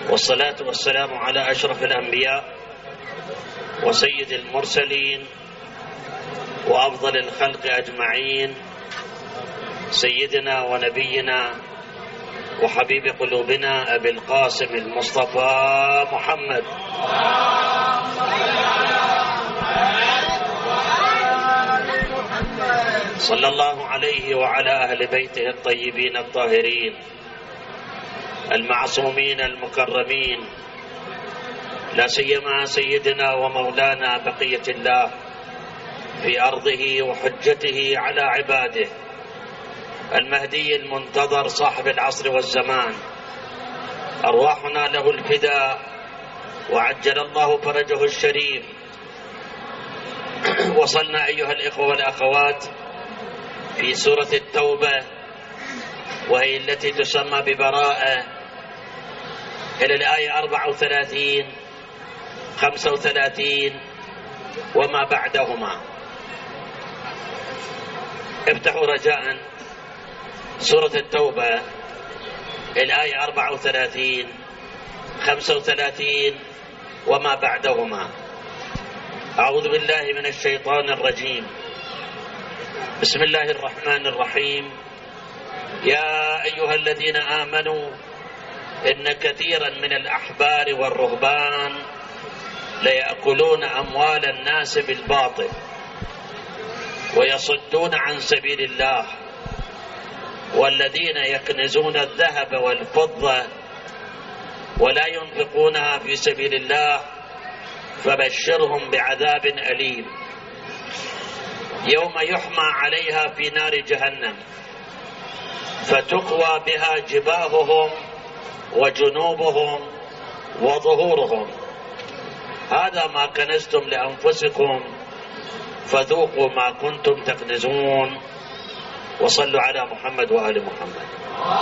والصلاة والسلام على أشرف الأنبياء وسيد المرسلين وأفضل الخلق أجمعين، سيدنا ونبينا وحبيب قلوبنا أبي القاسم المصطفى محمد صلى الله عليه وعلى أهل بيته الطيبين الطاهرين المعصومين المكرمين، لا سيما سيدنا ومولانا بقية الله في أرضه وحجته على عباده، المهدي المنتظر صاحب العصر والزمان، أرواحنا له الفداء وعجل الله فرجه الشريف. وصلنا أيها الإخوة والأخوات في سورة التوبة، وهي التي تسمى ببراءة، إلى الآية 34 35 وما بعدهما. افتحوا رجاء سورة التوبة الآية 34 35 وما بعدهما. أعوذ بالله من الشيطان الرجيم. بسم الله الرحمن الرحيم. يا أيها الذين آمنوا إن كثيرا من الأحبار والرهبان ليأكلون أموال الناس بالباطل ويصدون عن سبيل الله، والذين يكنزون الذهب والفضة ولا ينفقونها في سبيل الله فبشرهم بعذاب أليم يوم يحمى عليها في نار جهنم فتقوى بها جباههم وجنوبهم وظهورهم، هذا ما كنزتم لأنفسكم فذوقوا ما كنتم تكنزون. وصلوا على محمد وآل محمد.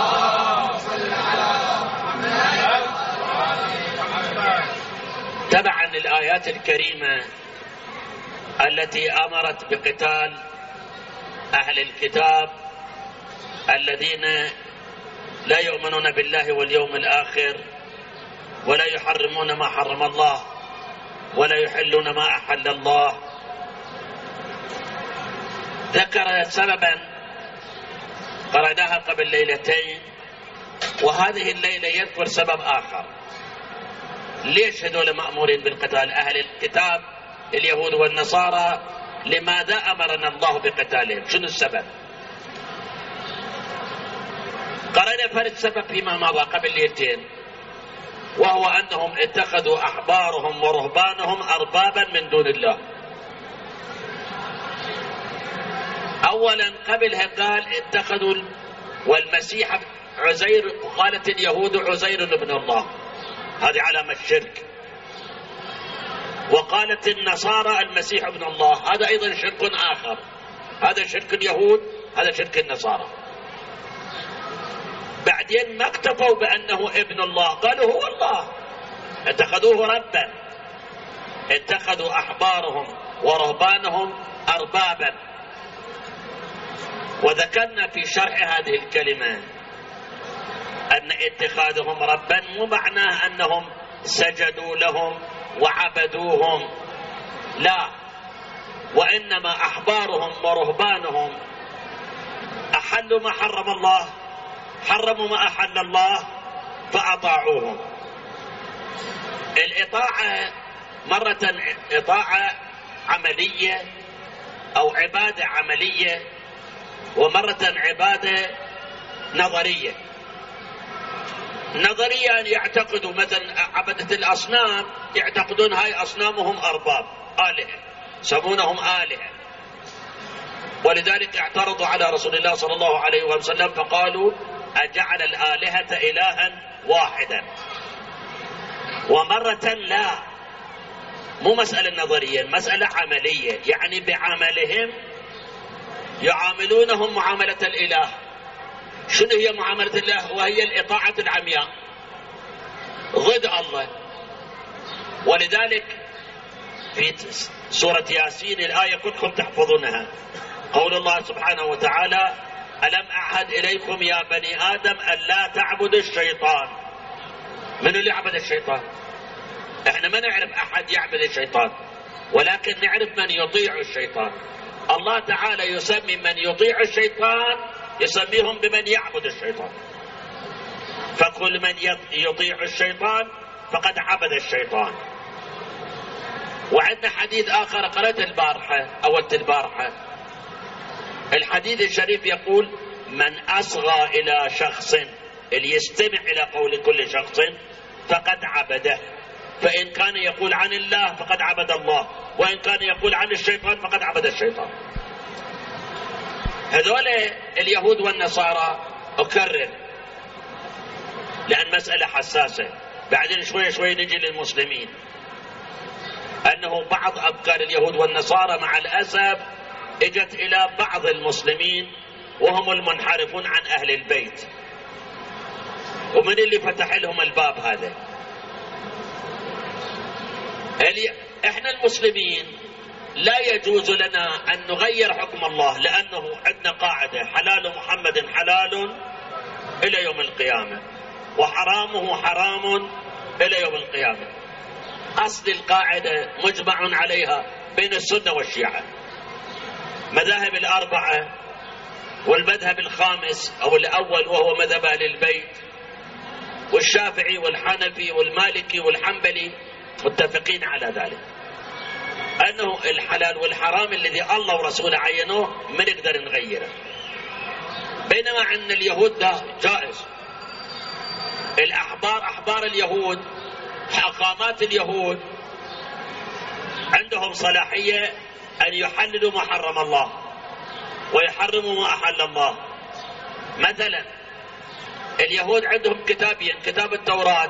تبعا الآيات الكريمة التي أمرت بقتال أهل الكتاب الذين لا يؤمنون بالله واليوم الآخر ولا يحرمون ما حرم الله ولا يحلون ما أحل الله، ذكر سببا قرأناها قبل ليلتين، وهذه الليلة يذكر سبب آخر. ليش هذول مأمورين بالقتال؟ أهل الكتاب اليهود والنصارى لماذا أمرنا الله بقتالهم؟ شنو السبب؟ قرأنا فرد سبب فيما مضى قبل ليلتين، وهو أنهم اتخذوا أحبارهم ورهبانهم أربابا من دون الله. أولا قبلها قال اتخذوا والمسيح عزير، وقالت اليهود عزير ابن الله، هذه علامة الشرك. وقالت النصارى المسيح ابن الله، هذا أيضا شرك آخر، هذا شرك اليهود، هذا شرك النصارى. بعدين ما اكتفوا بأنه ابن الله، قالوا هو الله، اتخذوه ربا، اتخذوا أحبارهم ورهبانهم أربابا. وذكرنا في شرح هذه الكلمة أن اتخاذهم ربا مو معناه أنهم سجدوا لهم وعبدوهم، لا، وإنما أحبارهم ورهبانهم أحلوا ما حرم الله، حرموا ما أحل الله فأطاعوهم. الإطاعة مرة إطاعة عملية أو عبادة عملية، ومرة عبادة نظرية. نظريا يعتقدوا مثلا عبدة الأصنام، يعتقدون هاي أصنامهم أرباب آلهة، يسمونهم آلهة، ولذلك اعترضوا على رسول الله صلى الله عليه وسلم فقالوا أجعل الآلهة إلها واحدا. ومرة لا، مو مسألة نظرية، مسألة عملية، يعني بعملهم يعاملونهم معاملة الإله. شنو هي معاملة الله؟ وهي الإطاعة العمياء ضد الله. ولذلك في سورة ياسين الآية كلكم تحفظونها، قول الله سبحانه وتعالى: ألم أعهد إليكم يا بني آدم أن لا تعبدوا الشيطان من اللي يعبد الشيطان؟ احنا ما نعرف احد يعبد الشيطان، ولكن نعرف من يطيع الشيطان. الله تعالى يسمي من يطيع الشيطان يسميهم بمن يعبد الشيطان. فكل من يطيع الشيطان فقد عبد الشيطان. وعندنا حديث آخر قرأت البارحة أولت البارحة، الحديث الشريف يقول: من أصغى إلى شخص، اللي يستمع إلى قول كل شخص فقد عبده. فإن كان يقول عن الله فقد عبد الله، وإن كان يقول عن الشيطان فقد عبد الشيطان. هذول اليهود والنصارى، أكرر لأن مسألة حساسة، بعدين شوي شوي نجي للمسلمين، أنه بعض أفكار اليهود والنصارى مع الأسف اجت إلى بعض المسلمين وهم المنحرفون عن أهل البيت. ومن اللي فتح لهم الباب هذا؟ احنا المسلمين لا يجوز لنا أن نغير حكم الله، لأنه عندنا قاعدة: حلال محمد حلال إلى يوم القيامة، وحرامه حرام إلى يوم القيامة. أصل القاعدة مجمع عليها بين السنة والشيعة، مذاهب الأربعة، والمذهب الخامس أو الأول وهو مذهب أهل البيت، والشافعي والحنفي والمالكي والحنبلي متفقين على ذلك، أنه الحلال والحرام الذي الله ورسوله عينوه ما نقدر نغيره. بينما عند اليهود ده جائز. أحبار اليهود، حاخامات اليهود عندهم صلاحية أن يحللوا ما حرم الله ويحرموا ما أحل الله. مثلا اليهود عندهم كتابين: كتاب التوراة،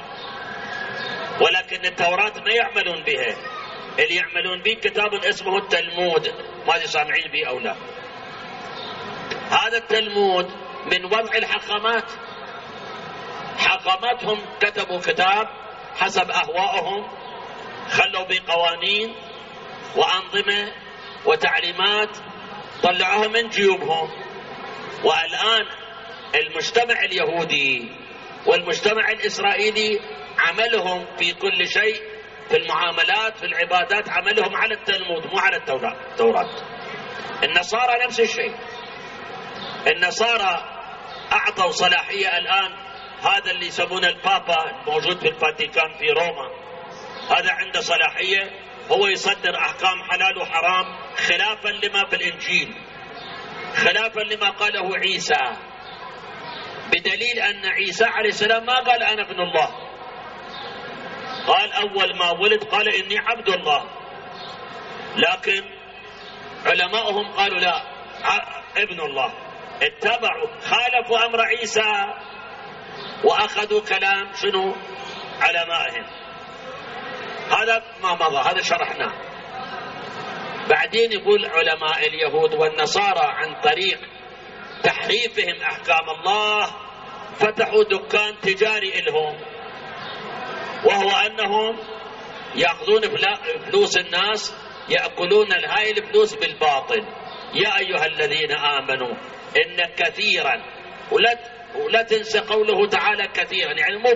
ولكن التوراة ما يعملون بها، اللي يعملون به كتاب اسمه التلمود، ما أدري سامعين به أو لا. هذا التلمود من وضع الحاخامات، حاخاماتهم كتبوا كتاب حسب أهوائهم، خلوا به قوانين وأنظمة وتعليمات طلعوها من جيوبهم. والآن المجتمع اليهودي والمجتمع الإسرائيلي عملهم في كل شيء، في المعاملات في العبادات، عملهم على التلمود مو على التوراة. النصارى نفس الشيء. النصارى أعطوا صلاحية الآن، هذا اللي يسمونه البابا الموجود في الفاتيكان في روما، هذا عنده صلاحية هو يصدر أحكام حلال وحرام خلافا لما في الإنجيل، خلافا لما قاله عيسى، بدليل أن عيسى عليه السلام ما قال أنا ابن الله، قال أول ما ولد قال إني عبد الله. لكن علماؤهم قالوا لا، ابن الله. اتبعوا، خالفوا أمر عيسى وأخذوا كلام شنو؟ علمائهم. هذا ما مضى، هذا شرحناه. بعدين يقول علماء اليهود والنصارى عن طريق تحريفهم أحكام الله فتحوا دكان تجاري لهم، وهو أنهم يأخذون فلوس الناس، يأكلون هاي الفلوس بالباطل. يا أيها الذين آمنوا إن كثيرا، ولا تنسى قوله تعالى كثيرا، يعني مو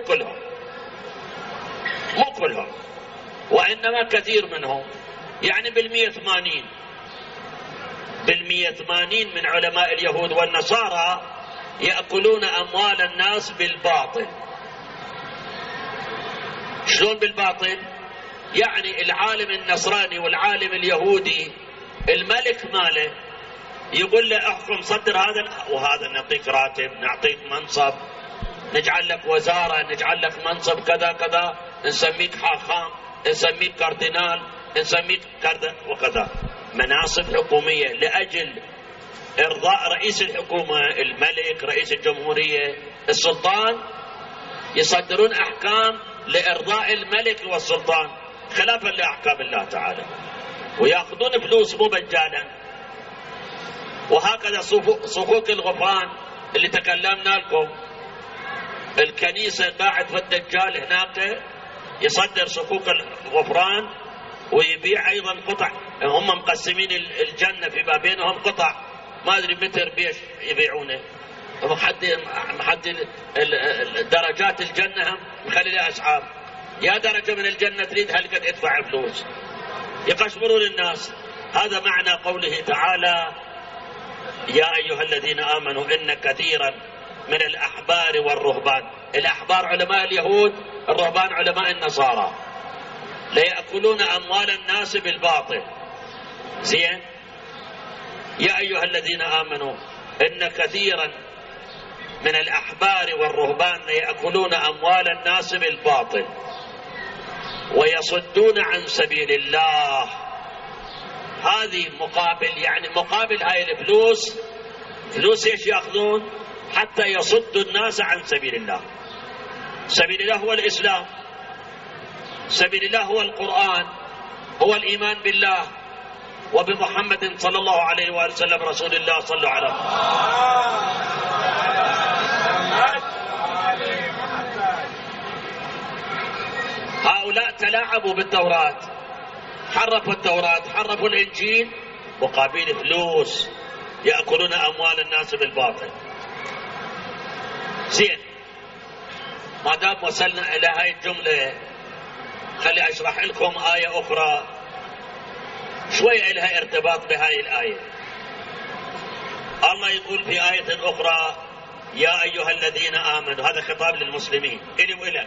كلهم، وإنما كثير منهم، يعني بال180 من علماء اليهود والنصارى يأكلون أموال الناس بالباطل. شلون بالباطل؟ يعني العالم النصراني والعالم اليهودي الملك ماله يقول له احكم صدر هذا وهذا، نعطيك راتب، نعطيك منصب، نجعل لك وزارة، نجعل لك منصب كذا كذا، نسميك حاخام، نسميك كاردينال، نسميك كذا وكذا، مناصب حكومية لأجل إرضاء رئيس الحكومة، الملك، رئيس الجمهورية، السلطان. يصدرون أحكام لإرضاء الملك والسلطان خلافا لأحكام الله تعالى، ويأخذون فلوس مو مجانا. وهكذا صكوك الغفران اللي تكلمنا لكم، الكنيسة قاعد في الدجال هناك يصدر صكوك الغفران ويبيع أيضا قطع، هم مقسمين الجنة في ما بينهم قطع، ما أدري متر بيش يبيعونه، محدد درجات الجنة، مخلي لها أسعار. يا درجة من الجنة تريد هل قد ادفع فلوس، يقشمرون الناس. هذا معنى قوله تعالى: يا أيها الذين آمنوا إن كثيرا من الأحبار والرهبان. الأحبار علماء اليهود، الرهبان علماء النصارى، ليأكلون أموال الناس بالباطل. زين؟ يا أيها الذين آمنوا إن كثيرا من الأحبار والرهبان ليأكلون أموال الناس بالباطل ويصدون عن سبيل الله. هذه مقابل، يعني مقابل هاي الفلوس، فلوس ايش يأخذون؟ حتى يصدوا الناس عن سبيل الله. سبيل الله هو الإسلام، سبيل الله هو القرآن، هو الإيمان بالله وبمحمد صلى الله عليه وآله وسلم رسول الله. صلوا على هؤلاء تلاعبوا بالتوراة، حرفوا التوراة، حرفوا الإنجيل مقابل فلوس، يأكلون أموال الناس بالباطل. زين، ما دام وصلنا إلى هاي الجملة خلي أشرح لكم آية أخرى شوية لها ارتباط بهاي الآية. الله يقول في آية أخرى: يا أيها الذين آمنوا، هذا خطاب للمسلمين إلي وإلك،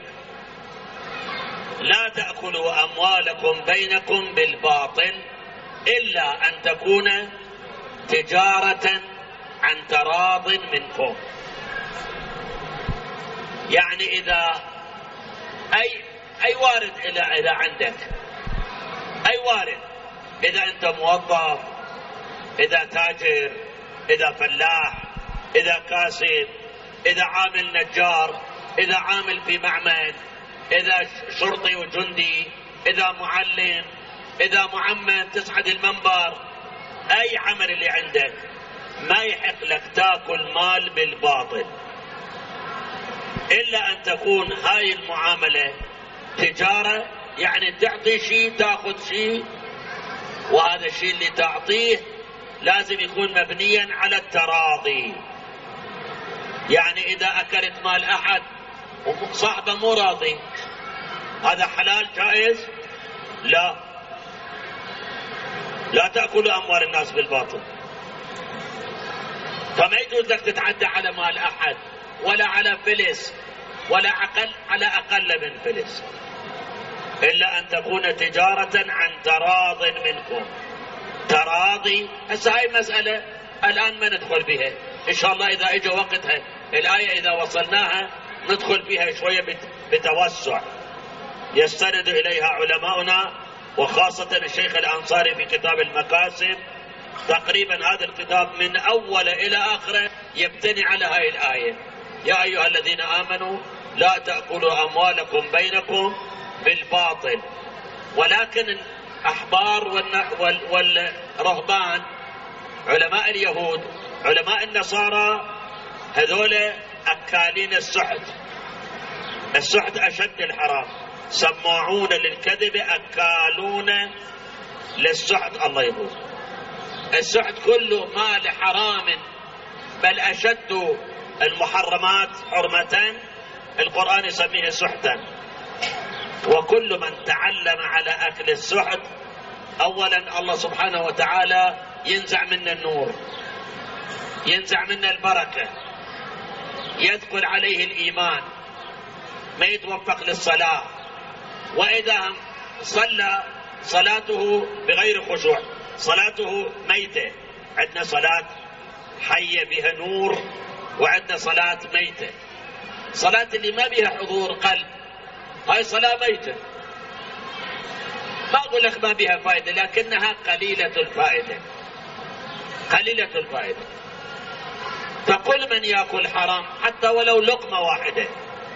لا تأكلوا أموالكم بينكم بالباطل إلا أن تكون تجارة عن تراض منكم. يعني إذا أي وارد إلى عندك، أي وارد، إذا أنت موظف، إذا تاجر، إذا فلاح، إذا كاسب، إذا عامل نجار، إذا عامل في معمل، إذا شرطي وجندي، إذا معلم، إذا معمم تصعد المنبر، أي عمل اللي عندك ما يحق لك تاكل مال بالباطل إلا أن تكون هاي المعاملة تجارة، يعني تعطي شيء تاخذ شيء، وهذا الشيء اللي تعطيه لازم يكون مبنيا على التراضي. يعني إذا أكلت مال أحد وصاحبه مو راضي، هذا حلال جائز؟ لا تأكلوا أموال الناس بالباطل. فما يجوز لك تتعدى على مال أحد ولا على فلس ولا على أقل من فلس إلا أن تكون تجارة عن تراض منكم. تراضي، هسه هاي مسألة الآن ما ندخل بها، إن شاء الله إذا إجا وقتها الآية إذا وصلناها ندخل فيها شوية بتوسع يستند إليها علماؤنا، وخاصة الشيخ الأنصاري في كتاب المكاسب. تقريبا هذا الكتاب من أول إلى آخره يبتني على هاي الآية: يا أيها الذين آمنوا لا تأكلوا أموالكم بينكم بالباطل. ولكن الأحبار والرهبان، علماء اليهود، علماء النصارى، هذول أكالين السحت. السحت أشد الحرام، سماعون للكذب أكالون للسحت. الله يقول السحت كله مال حرام، بل أشد المحرمات حرمة القرآن يسميه سحتا. وكل من تعلم على أكل السحت أولا الله سبحانه وتعالى ينزع منا النور، ينزع منا البركة، يدخل عليه الإيمان، ما يتوفق للصلاة، وإذا صلى صلاته بغير خشوع، صلاته ميتة. عندنا صلاة حية بها نور، وعندنا صلاة ميتة. صلاة اللي ما بها حضور قلب هاي صلاة ميتة. ما أقول لك ما بها فائدة، لكنها قليلة الفائدة، قليلة الفائدة. فكل من يأكل حرام حتى ولو لقمة واحدة،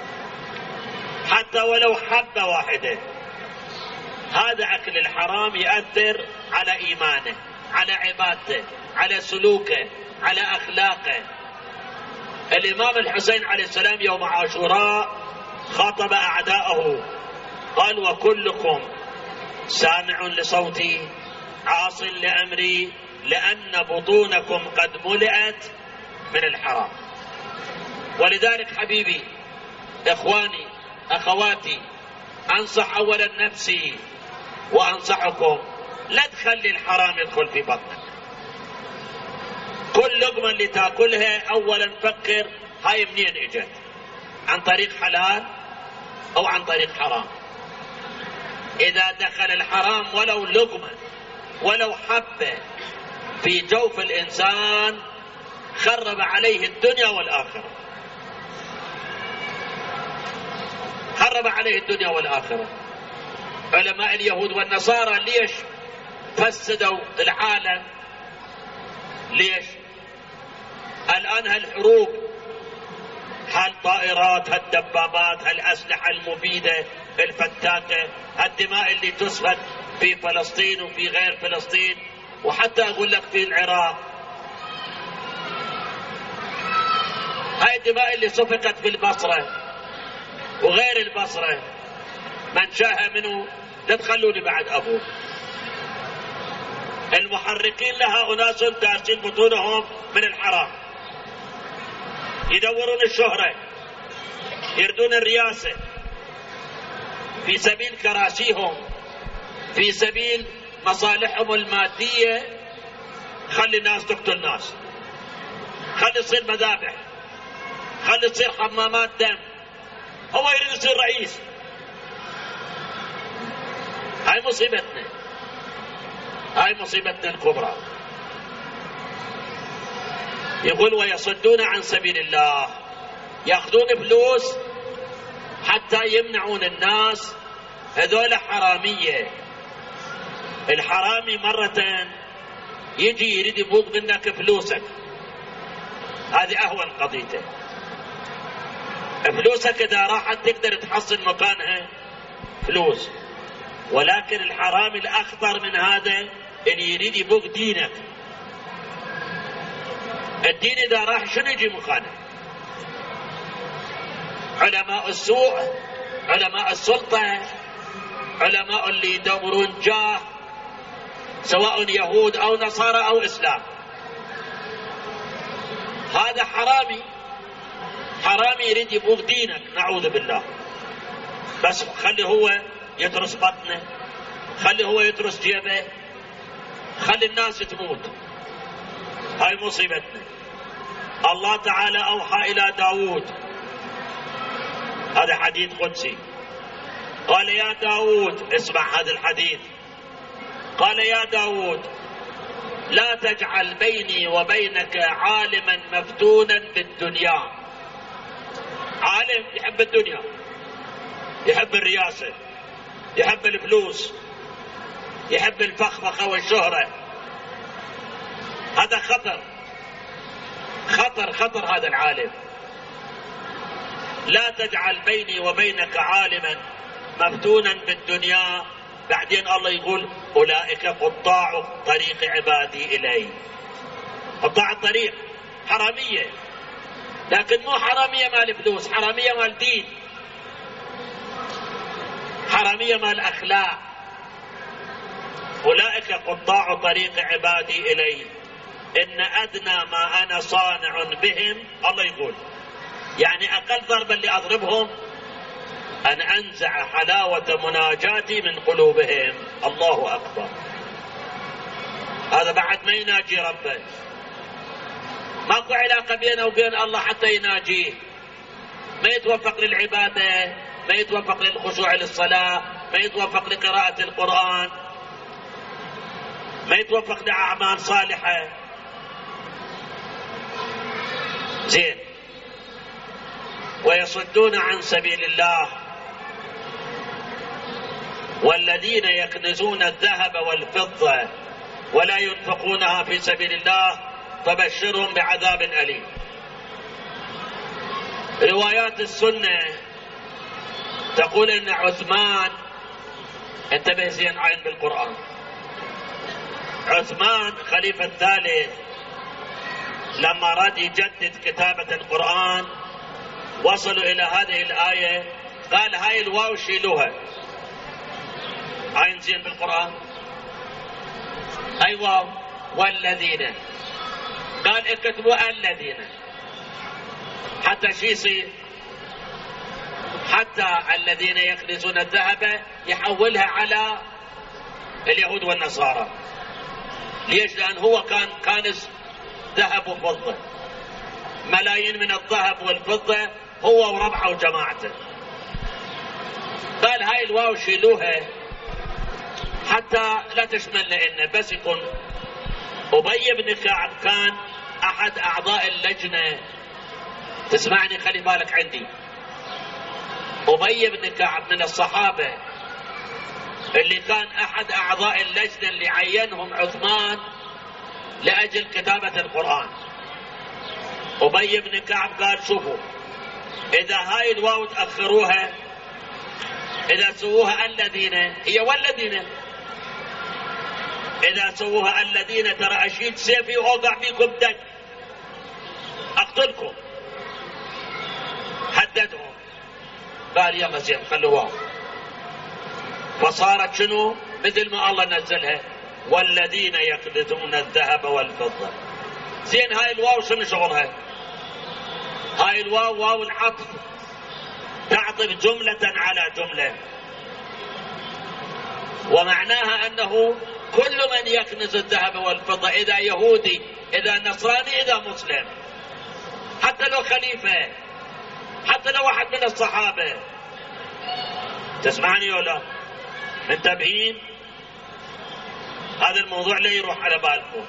حتى ولو حبة واحدة، هذا أكل الحرام يؤثر على إيمانه، على عبادته، على سلوكه، على أخلاقه. الإمام الحسين عليه السلام يوم عاشوراء خاطب أعداءه قال: وكلكم سامع لصوتي عاص لأمري لأن بطونكم قد ملئت من الحرام. ولذلك حبيبي، إخواني، أخواتي، أنصح أولا نفسي وأنصحكم، لا تخلي الحرام يدخل في بطنك. كل لقمة اللي تاكلها أولا فكر هاي منين اجت، عن طريق حلال أو عن طريق حرام. إذا دخل الحرام ولو لقمة ولو حبة في جوف الإنسان خرب عليه الدنيا والآخرة، خرب عليه الدنيا والآخرة. علماء اليهود والنصارى ليش فسدوا العالم؟ ليش؟ الآن هالحروب، هالطائرات، هالدبابات، هالأسلحة المبيدة الفتاكة، هالدماء اللي تسفك في فلسطين وفي غير فلسطين، وحتى أقول لك في العراق، هاي الدماء اللي سفكت في البصرة وغير البصرة، من شاء منه لا تخلوني بعد أبوه. المحركين لها أناس دارسين بطونهم من الحرام، يدورون الشهرة، يردون الرياسة في سبيل كراسيهم، في سبيل مصالحهم المادية. خلي الناس تقتل ناس، خلي تصير مذابح، خلي تصير حمامات دم، هو يريد يصير رئيس. هاي مصيبتنا، هاي مصيبتنا الكبرى. يقول ويصدون عن سبيل الله، ياخذون فلوس حتى يمنعون الناس. هذول حرامية. الحرامي مرة يجي يريد يبوق منك فلوسك، هذه أهون قضيته. فلوسك إذا راحت تقدر تحصل مكانها فلوس، ولكن الحرامي الأخطر من هذا اللي يريد يبوق دينك. الدين إذا راح شنو يجي مكانه؟ علماء السوء، علماء السلطة، علماء اللي يدورون جاه، سواء يهود أو نصارى أو إسلام. هذا حرامي، حرامي يريد يبوق دينك، نعوذ بالله. بس خلي هو يترس بطنه، خلي هو يترس جيبه، خلي الناس تموت. هاي مصيبتنا. الله تعالى أوحى إلى داود، هذا حديث قدسي، قال يا داود، اسمع هذا الحديث، قال يا داود لا تجعل بيني وبينك عالما مفتونا بالدنيا. عالم يحب الدنيا، يحب الرياسة، يحب الفلوس، يحب الفخفخة والشهرة. هذا خطر، خطر خطر هذا العالم. لا تجعل بيني وبينك عالما مفتونا بالدنيا. بعدين الله يقول أولئك قطاع طريق عبادي إلي. قطاع الطريق حرامية، لكن مو حرامية مال فلوس، حرامية مال دين، حرامية مال أخلاق. أولئك قطاع طريق عبادي إلي إن أدنى ما أنا صانع بهم، الله يقول يعني أقل ضربة اللي أضربهم أن أنزع حلاوة مناجاتي من قلوبهم. الله أكبر. هذا بعد ما يناجي ربه، ماكو علاقة بينه وبين الله حتى يناجيه. ما يتوفق للعبادة، ما يتوفق للخشوع للصلاة، ما يتوفق لقراءة القرآن، ما يتوفق لأعمال صالحة. زين. ويصدون عن سبيل الله والذين يكنزون الذهب والفضة ولا ينفقونها في سبيل الله فبشرهم بعذاب أليم. روايات السنة تقول إن عثمان، انتبه زين عين بالقرآن، عثمان خليفة الثالث لما راد يجدد كتابة القرآن وصلوا إلى هذه الآية، قال هاي الواو شيلوها. عين زين بالقرآن، أي واو والذين، قال اكتبوا الذين. حتى شي يصير؟ حتى الذين يكنزون الذهب يحولها على اليهود والنصارى. ليش؟ لأن هو كان كانز ذهب وفضة، ملايين من الذهب والفضة هو وربعه وجماعته. قال هاي الواو شيلوها حتى لا تشمل لنا، بس يكون أبي بن كعب كان أحد أعضاء اللجنة. تسمعني خلي بالك عندي، أبي بن كعب من الصحابة اللي كان أحد أعضاء اللجنة اللي عينهم عثمان لأجل كتابة القرآن. أبي بن كعب قال شوفوا، إذا هاي الواو تأخروها، إذا سووها الذين، هي والذين، إذا سووها الذين ترى أشيل سيفي وأوقع بيكم دك، أقتلكم. هددهم، قال يلا زين خلوا واو، فصارت شنو؟ مثل ما الله نزلها والذين يكنزون الذهب والفضة. زين هاي الواو شنو شغلها؟ هاي الواو واو العطف، تعطف جملة على جملة، ومعناها أنه كل من يكنز الذهب والفضة، إذا يهودي إذا نصراني إذا مسلم، حتى لو خليفة، حتى لو واحد من الصحابة. تسمعني ولا؟ منتبهين؟ هذا الموضوع لا يروح على بالكم.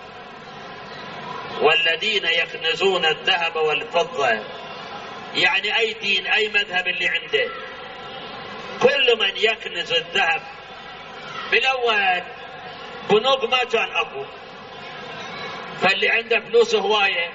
والذين يكنزون الذهب والفضة يعني أي دين أي مذهب اللي عنده، كل من يكنز الذهب. بالأول بنوك ما كان أكو، فاللي عنده فلوس هواية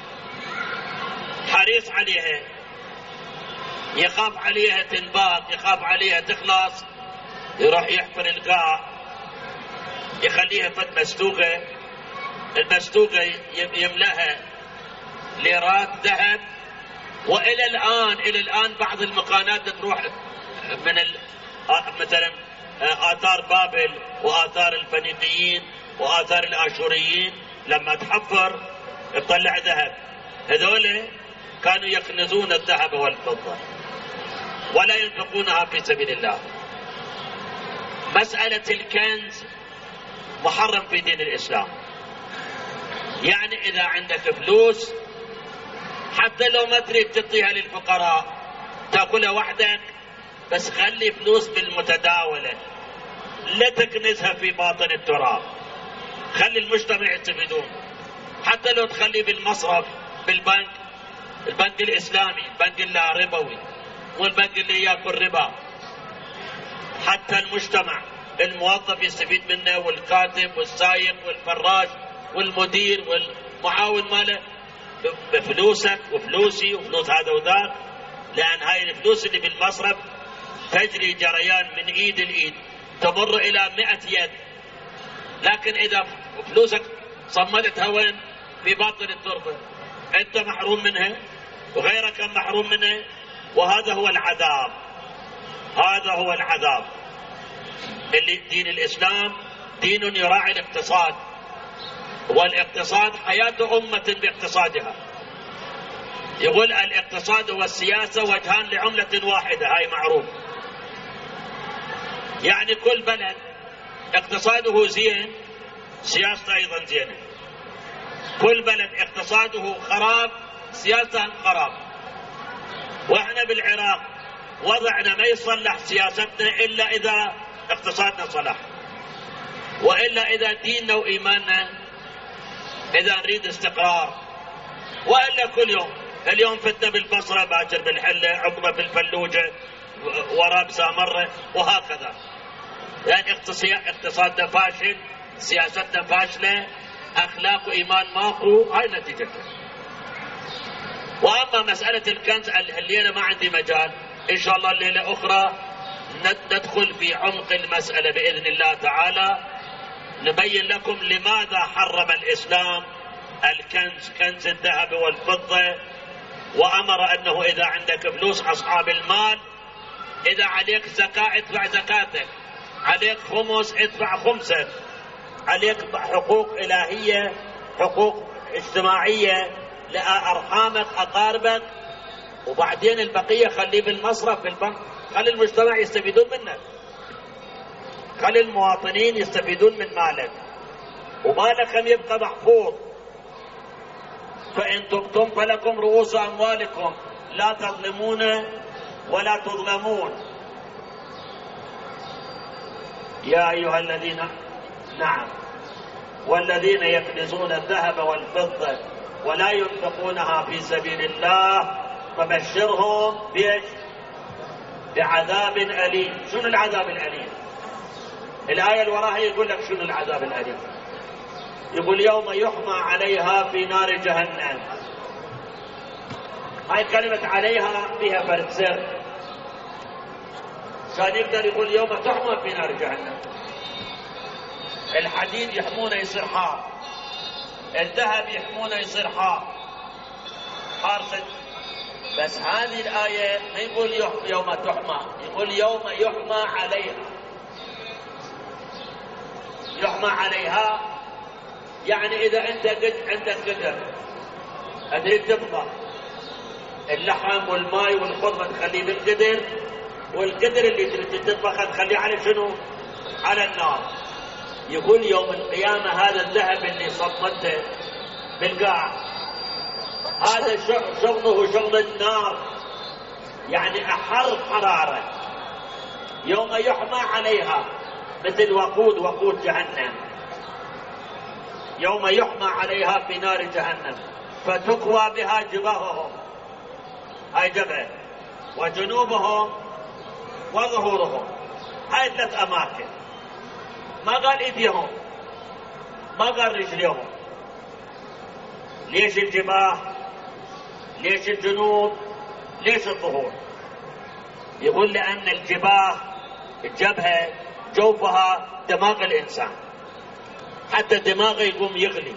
حريص عليها، يخاف عليها تنباط، يخاف عليها تخلص، يروح يحفر القاع يخليها فد مستوقة، المستوقة يملاها ليرات ذهب. وإلى الآن بعض المكانات تروح من مثلا آثار بابل وآثار الفينيقيين وآثار الآشوريين، لما تحفر تطلع ذهب. هذول كانوا يكنزون الذهب والفضة ولا ينفقونها في سبيل الله. مسألة الكنز محرم في دين الإسلام. يعني إذا عندك فلوس حتى لو ما تريد تعطيها للفقراء تأكلها وحدك، بس خلي فلوس بالمتداولة، لا تكنزها في باطن التراب، خلي المجتمع يستفيدون. حتى لو تخلي بالمصرف بالبنك، البنك الإسلامي، البنك اللا ربوي، مو البنك اللي ياكل ربا، حتى المجتمع الموظف يستفيد منه، والكاتب والسايق والفراش والمدير والمعاون ماله، بفلوسك وفلوسي وفلوس هذا وذاك. لأن هاي الفلوس اللي بالمصرف تجري جريان من ايد لايد، تمر الى 100 يد. لكن اذا فلوسك صمدتها وين؟ في باطن التربة، انت محروم منها وغيرك محروم منها. وهذا هو العذاب، هذا هو العذاب. اللي دين الإسلام دين يراعي الاقتصاد، والاقتصاد حياة أمة باقتصادها. يقول الاقتصاد والسياسة وجهان لعملة واحدة، هاي معروف. يعني كل بلد اقتصاده زين سياسته أيضا زينة، كل بلد اقتصاده خراب سياسته خراب. واحنا بالعراق وضعنا ما يصلح سياستنا إلا إذا اقتصادنا صلح، وإلا إذا ديننا وإيماننا، إذا نريد استقرار. وإلا كل يوم، اليوم فتنة بالبصرة، باكر بالحلة، عقبة بالفلوجة، وراء بسامرة، وهكذا. يعني اقتصادنا فاشل، سياستنا فاشلة، أخلاق وإيمان ماكو، هاي نتيجتها. وأما مسألة الكنز اللي أنا ما عندي مجال، إن شاء الله الليلة أخرى ندخل في عمق المسألة بإذن الله تعالى، نبين لكم لماذا حرم الإسلام الكنز، كنز الذهب والفضة، وأمر أنه إذا عندك فلوس أصحاب المال، إذا عليك زكاة ادفع زكاتك، عليك خمس ادفع خمسك، عليك حقوق إلهية، حقوق اجتماعية لأرحامك أقاربك، وبعدين البقية خليه بالمصرف بالبنك، خلي المجتمع يستفيدون منه، خلي المواطنين يستفيدون من مالك، ومالك هم يبقى محفوظ. فإن تبتم فلكم رؤوس أموالكم لا تظلمون ولا تظلمون. يا أيها الذين نعم والذين يكنزون الذهب والفضة ولا ينفقونها في سبيل الله فبشرهم بعذاب أليم. شنو العذاب الأليم؟ الآية اللي وراها يقول لك شنو العذاب الأليم. يقول يوم يحمى عليها في نار جهنم. هاي كلمة عليها فيها فرق سر، كان يقدر يقول يوم تحمى في نار جهنم. الحديد يحمونه يصير حار، الذهب يحمونه يصير حار صدق. بس هذه الآية ما يقول يوم تحمى، يقول يوم يحمى عليها. يحمى عليها يعني إذا أنت عندك قدر تريد تطبخ اللحم والماء والخضرة تخليه بالقدر، والقدر اللي تريد تطبخه تخليه على شنو؟ على النار. يقول يوم القيامة هذا الذهب اللي صمته بالقاع هذا شغله شغل النار، يعني أحر حرارة. يوم يحمى عليها مثل وقود جهنم. يوم يحمى عليها في نار جهنم فتكوى بها جباههم، هاي جبهة، وجنوبهم وظهورهم. هاي 3 أماكن، ما قال ايديهم، ما قال رجليهم. ليش الجباه؟ ليش الجنوب؟ ليش الظهور؟ يقول لأن الجبهة جوفها دماغ الإنسان، حتى دماغه يقوم يغلي.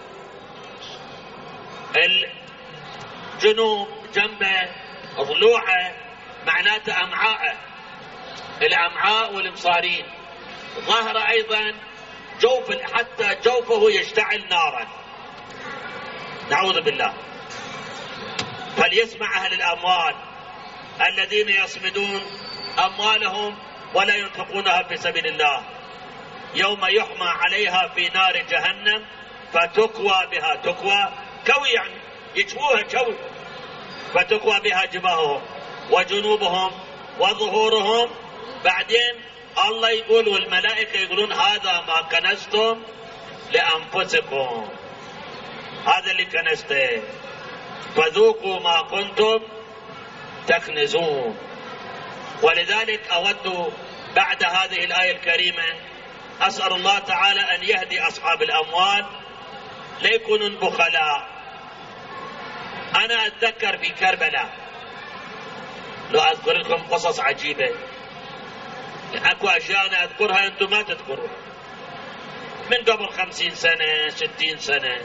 الجنوب جنبه ضلوعه معناته أمعاءه، الأمعاء والمصارين. ظهر أيضا حتى جوفه يشتعل نارا، نعوذ بالله. فليسمع أهل الأموال الذين يصمدون أموالهم ولا ينفقونها في سبيل الله يوم يحمى عليها في نار جهنم فتكوى بها، تكوى كوي يعني يكووها كوي، فتكوى بها جباههم وجنوبهم وظهورهم. بعدين الله يقول والملائكة يقولون هذا ما كنزتم لأنفسكم، هذا اللي كنزته فذوقوا ما كنتم تكنزون. ولذلك أود بعد هذه الآية الكريمة أسأل الله تعالى أن يهدي أصحاب الأموال ليكونوا بخلاء. أنا أتذكر في كربلاء، لو أذكر لكم قصص عجيبة، أكو أشياء أنا أذكرها أنتم ما تذكرون، من قبل 50 سنة 60 سنة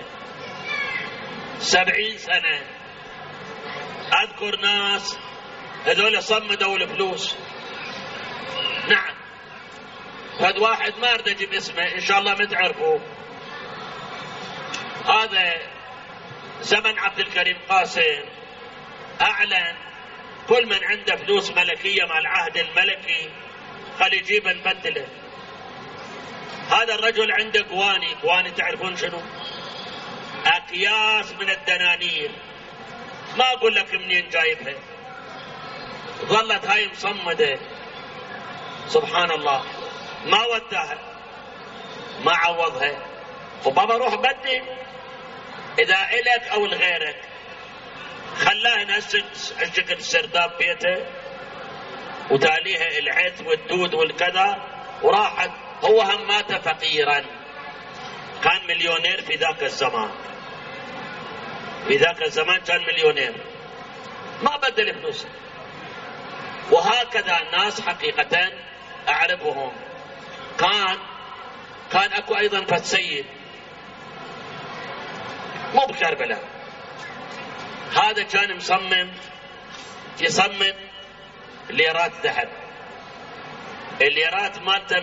70 سنة. أذكر ناس هذول صمدوا الفلوس. نعم، هذا واحد ما أريد أجيب اسمه، إن شاء الله ما تعرفوه. هذا زمن عبد الكريم قاسم أعلن كل من عنده فلوس ملكية مع العهد الملكي خلي يجيب نبدله. هذا الرجل عنده قواني تعرفون شنو؟ أكياس من الدنانير، ما أقول لك منين جايبها. ظلت هاي مصمدة سبحان الله، ما وداها ما عوضها. وبابا روح بدي إذا إلك أو لغيرك. خلاها نسج الشكل سرداب بيته وتاليها العث والدود والكذا وراحت. هو هم مات فقيرا، كان مليونير في ذاك الزمان، في ذاك الزمان كان مليونير ما بدل فلوسه. وهكذا الناس حقيقة أعرفهم. كان أكو أيضا فالسيد مو بكربلاء، هذا كان يصمم ليرات ذهب. الليرات مالته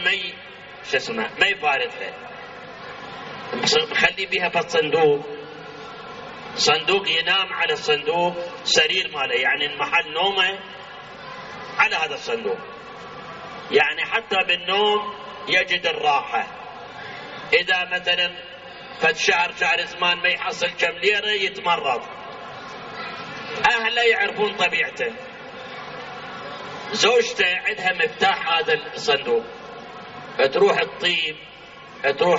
ما يفارقها، مخلي بيها في الصندوق صندوق ينام على الصندوق، سرير ماله يعني محل نومه على هذا الصندوق، يعني حتى بالنوم يجد الراحة. إذا مثلا فد شهر زمان ما يحصل كم ليرة يتمرض، أهله يعرفون طبيعته، زوجته عندها مفتاح هذا الصندوق، تروح الطيب، تروح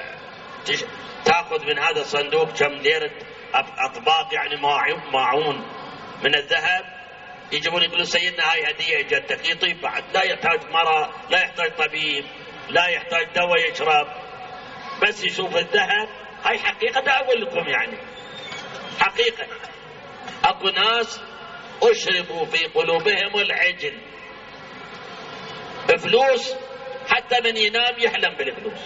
تاخذ من هذا الصندوق كم ليرة أطباق يعني ماعون من الذهب، يجيبون يقولون سيدنا هاي هدية جدك، يطيب بعد، لا يحتاج مرة، لا يحتاج طبيب، لا يحتاج دواء يشرب، بس يشوف الذهب. هاي حقيقة أقول لكم يعني حقيقة، أكو ناس أشربوا في قلوبهم العجل، فلوس، حتى من ينام يحلم بالفلوس،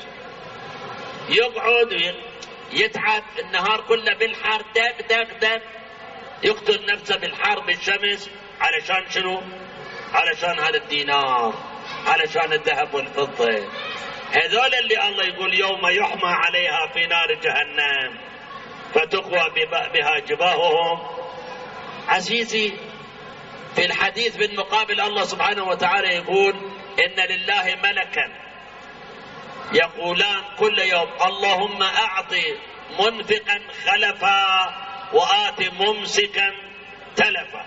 يقعد يتعب النهار كله بالحر، دق دق دق، يقتل نفسه بالحر بالشمس، علشان شنو؟ علشان هذا الدينار، علشان الذهب والفضة. هذول اللي الله يقول يوم يحمى عليها في نار جهنم فتقوى بها جباههم. عزيزي، في الحديث بالمقابل الله سبحانه وتعالى يقول إن لله ملكا يقولان كل يوم اللهم أعطي منفقا خلفا وآت ممسكا تلفا.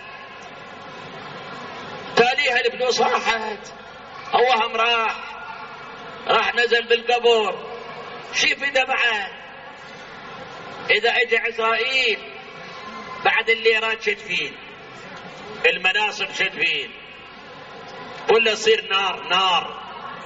تاليها الفلوس راحت، هو هم راح نزل بالقبر، شي في دمعه. إذا اجى عزرائيل بعد الليرات شتفين، المناصب شتفين، كله يصير نار نار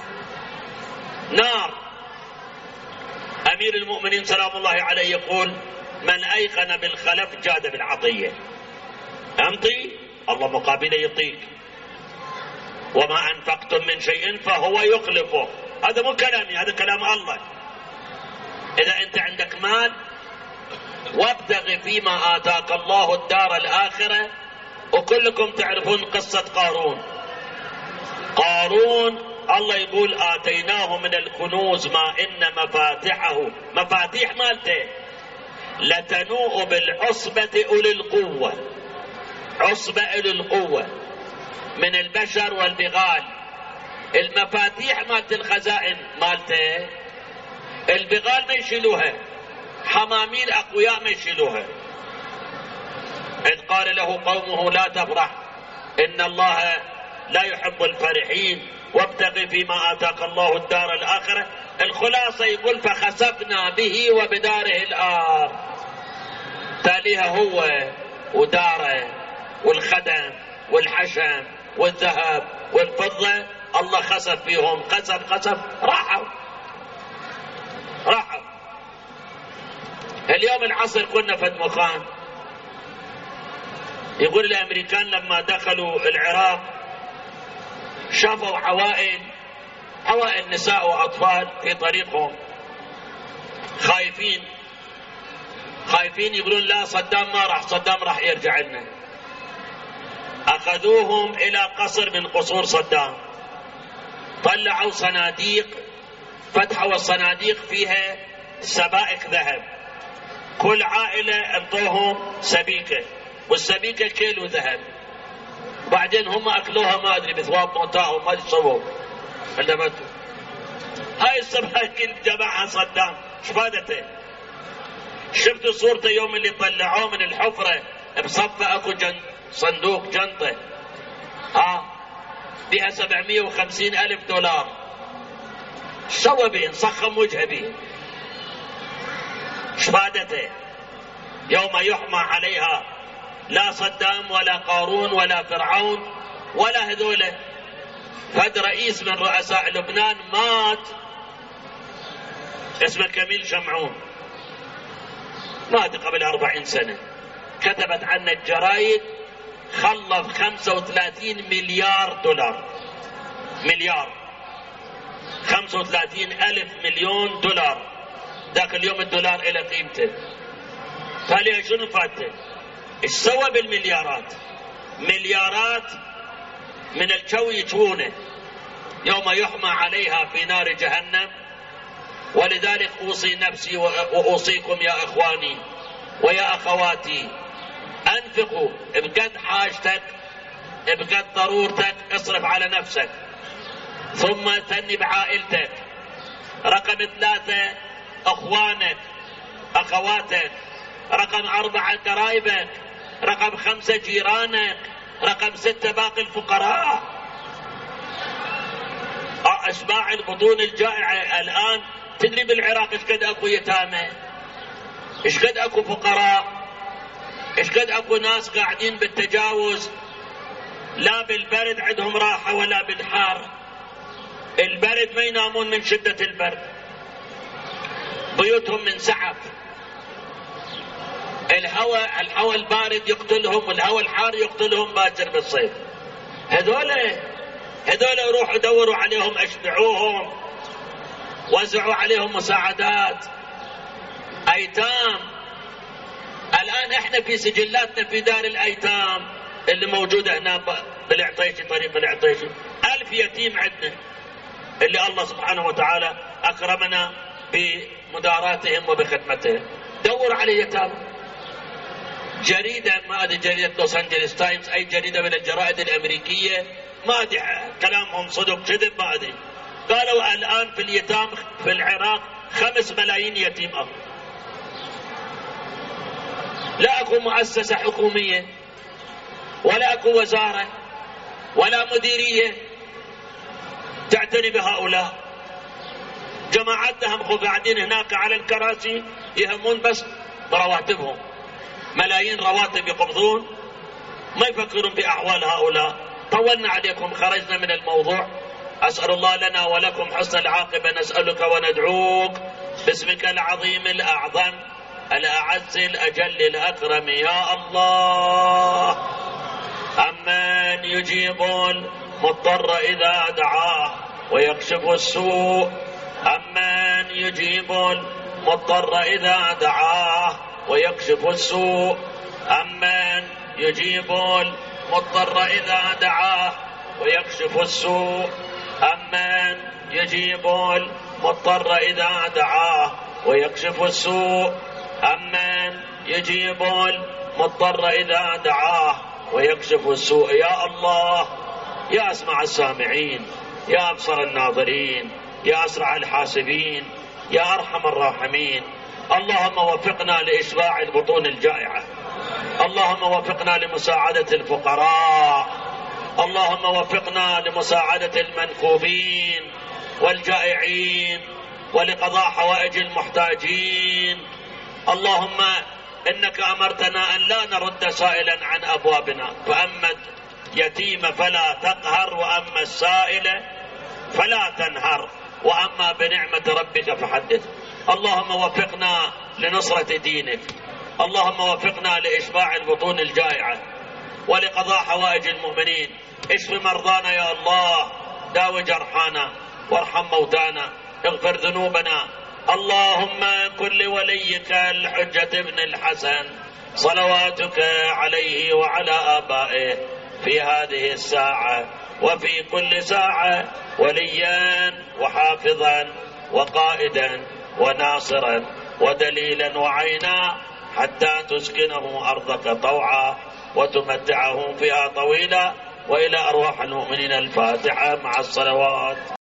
نار. أمير المؤمنين سلام الله عليه يقول من أيقن بالخلف جاد بالعطية، أمطي الله مقابله يعطيك، وما أنفقتم من شيء فهو يخلفه. هذا مو كلامي، هذا كلام الله. إذا أنت عندك مال وابتغ فيما آتاك الله الدار الآخرة. وكلكم تعرفون قصة قارون الله يقول آتيناه من الكنوز ما إن مفاتيح مالته لتنوء بالعصبة أولي القوة، عصبة أولي القوة من البشر والبغال. المفاتيح مالت الخزائن مالته البغال ما يشيلوها، حمامين أقوياء ما يشيلوها. إذ قال له قومه لا تفرح إن الله لا يحب الفرحين وابتغ فيما آتاك الله الدار الآخرة. الخلاصة يقول فخسفنا به وبداره الأرض. تاليها هو وداره والخدم والحشم والذهب والفضة الله خسف فيهم، خسف راحوا. اليوم العصر كنا في مكان يقول الأمريكان لما دخلوا العراق شافوا عوائل نساء وأطفال في طريقهم خايفين يقولون لا صدام ما راح، صدام راح يرجع لنا. أخذوهم إلى قصر من قصور صدام، طلعوا صناديق، فتحوا الصناديق فيها سبائك ذهب، كل عائلة انطوهم سبيكة، والسبيكة كيلو ذهب. بعدين هم أكلوها ما أدري بثواب موتاهم ما سووا علمتوا. هاي السبائك جمعها صدام شفادته. شفتوا صورته يوم اللي طلعوه من الحفرة بصفة أكو صندوق جنطة بها 750,000 دولار. سوى به؟ صخم وجهه به. شفادته يوم يحمى عليها لا صدام ولا قارون ولا فرعون ولا هذوله. فد رئيس من رؤساء لبنان مات اسمه كميل شمعون، مات قبل 40 سنة. كتبت عنه الجرايد خلف 35 مليار دولار، 35,000 مليون دولار. ذاك اليوم الدولار إلى قيمته. تالي شنو فاته؟ ايش سوى بالمليارات؟ مليارات من الجو يجونه يوم يحمى عليها في نار جهنم. ولذلك أوصي نفسي وأوصيكم يا إخواني ويا أخواتي أنفقوا بقد حاجتك، بقد ضرورتك، اصرف على نفسك، ثم ثني بعائلتك. رقم 3 أخوانك أخواتك. رقم 4 قرايبك. رقم 5 جيرانك. رقم 6 باقي الفقراء. أشباع البطون الجائعة الآن، تدري بالعراق ايش قد اكو يتامى، ايش قد اكو فقراء، ايش قد اكو ناس قاعدين بالتجاوز، لا بالبرد عندهم راحة ولا بالحار. البرد ما ينامون من شدة البرد، بيوتهم من سحب، الهواء البارد يقتلهم والهواء الحار يقتلهم باكر بالصيف. هذول يروحوا دوروا عليهم، اشبعوهم، وزعوا عليهم مساعدات. ايتام. الان احنا في سجلاتنا في دار الايتام اللي موجودة هنا بالعطيشي، طريق العطيشي، 1000 يتيم عندنا، اللي الله سبحانه وتعالى اكرمنا بمداراتهم وبخدمتهم. دور على يتامى. جريدة، ما ادري جريدة لوس انجلس تايمز، اي جريدة من الجرائد الامريكية، ما ادري كلامهم صدق كذب ما ادري، قالوا الان في اليتام في العراق 5 ملايين يتيم اخر. لا اكو مؤسسة حكومية ولا اكو وزارة ولا مديرية تعتني بهؤلاء. جماعتنا هم قاعدين هناك على الكراسي يهمون بس برواتبهم، ملايين رواتب يقبضون، ما يفكرون بأحوال هؤلاء. طولنا عليكم، خرجنا من الموضوع. أسأل الله لنا ولكم حسن العاقبة، نسألك وندعوك باسمك العظيم الأعظم الأعز الأجل الأكرم يا الله. أمن يجيب المضطر إذا دعاه ويكشف السوء. أمن يجيب المضطر إذا دعاه ويكشف السوء. أمن يجيب المضطر إذا دعاه ويكشف السوء. أمن يجيب المضطر إذا دعاه ويكشف السوء. أمن يجيب المضطر إذا دعاه ويكشف السوء. يا الله، يا أسمع السامعين، يا أبصر الناظرين، يا أسرع الحاسبين، يا أرحم الراحمين. اللهم وفقنا لإشباع البطون الجائعة، اللهم وفقنا لمساعدة الفقراء، اللهم وفقنا لمساعدة المنكوبين والجائعين ولقضاء حوائج المحتاجين. اللهم إنك أمرتنا أن لا نرد سائلا عن أبوابنا، فأما اليتيم فلا تقهر، وأما السائل فلا تنهر، وأما بنعمة ربك فحدث. اللهم وفقنا لنصرة دينك، اللهم وفقنا لإشباع البطون الجائعة ولقضاء حوائج المؤمنين. اشف مرضانا يا الله، داو جرحانا، وارحم موتانا، اغفر ذنوبنا. اللهم كن لوليك الحجة بن الحسن صلواتك عليه وعلى آبائه في هذه الساعة وفي كل ساعة وليا وحافظا وقائدا وناصرا ودليلا وعينا، حتى تسكنه أرضك طوعا وتمتعه فيها طويلا. وإلى أرواح المؤمنين الفاتحة مع الصلوات.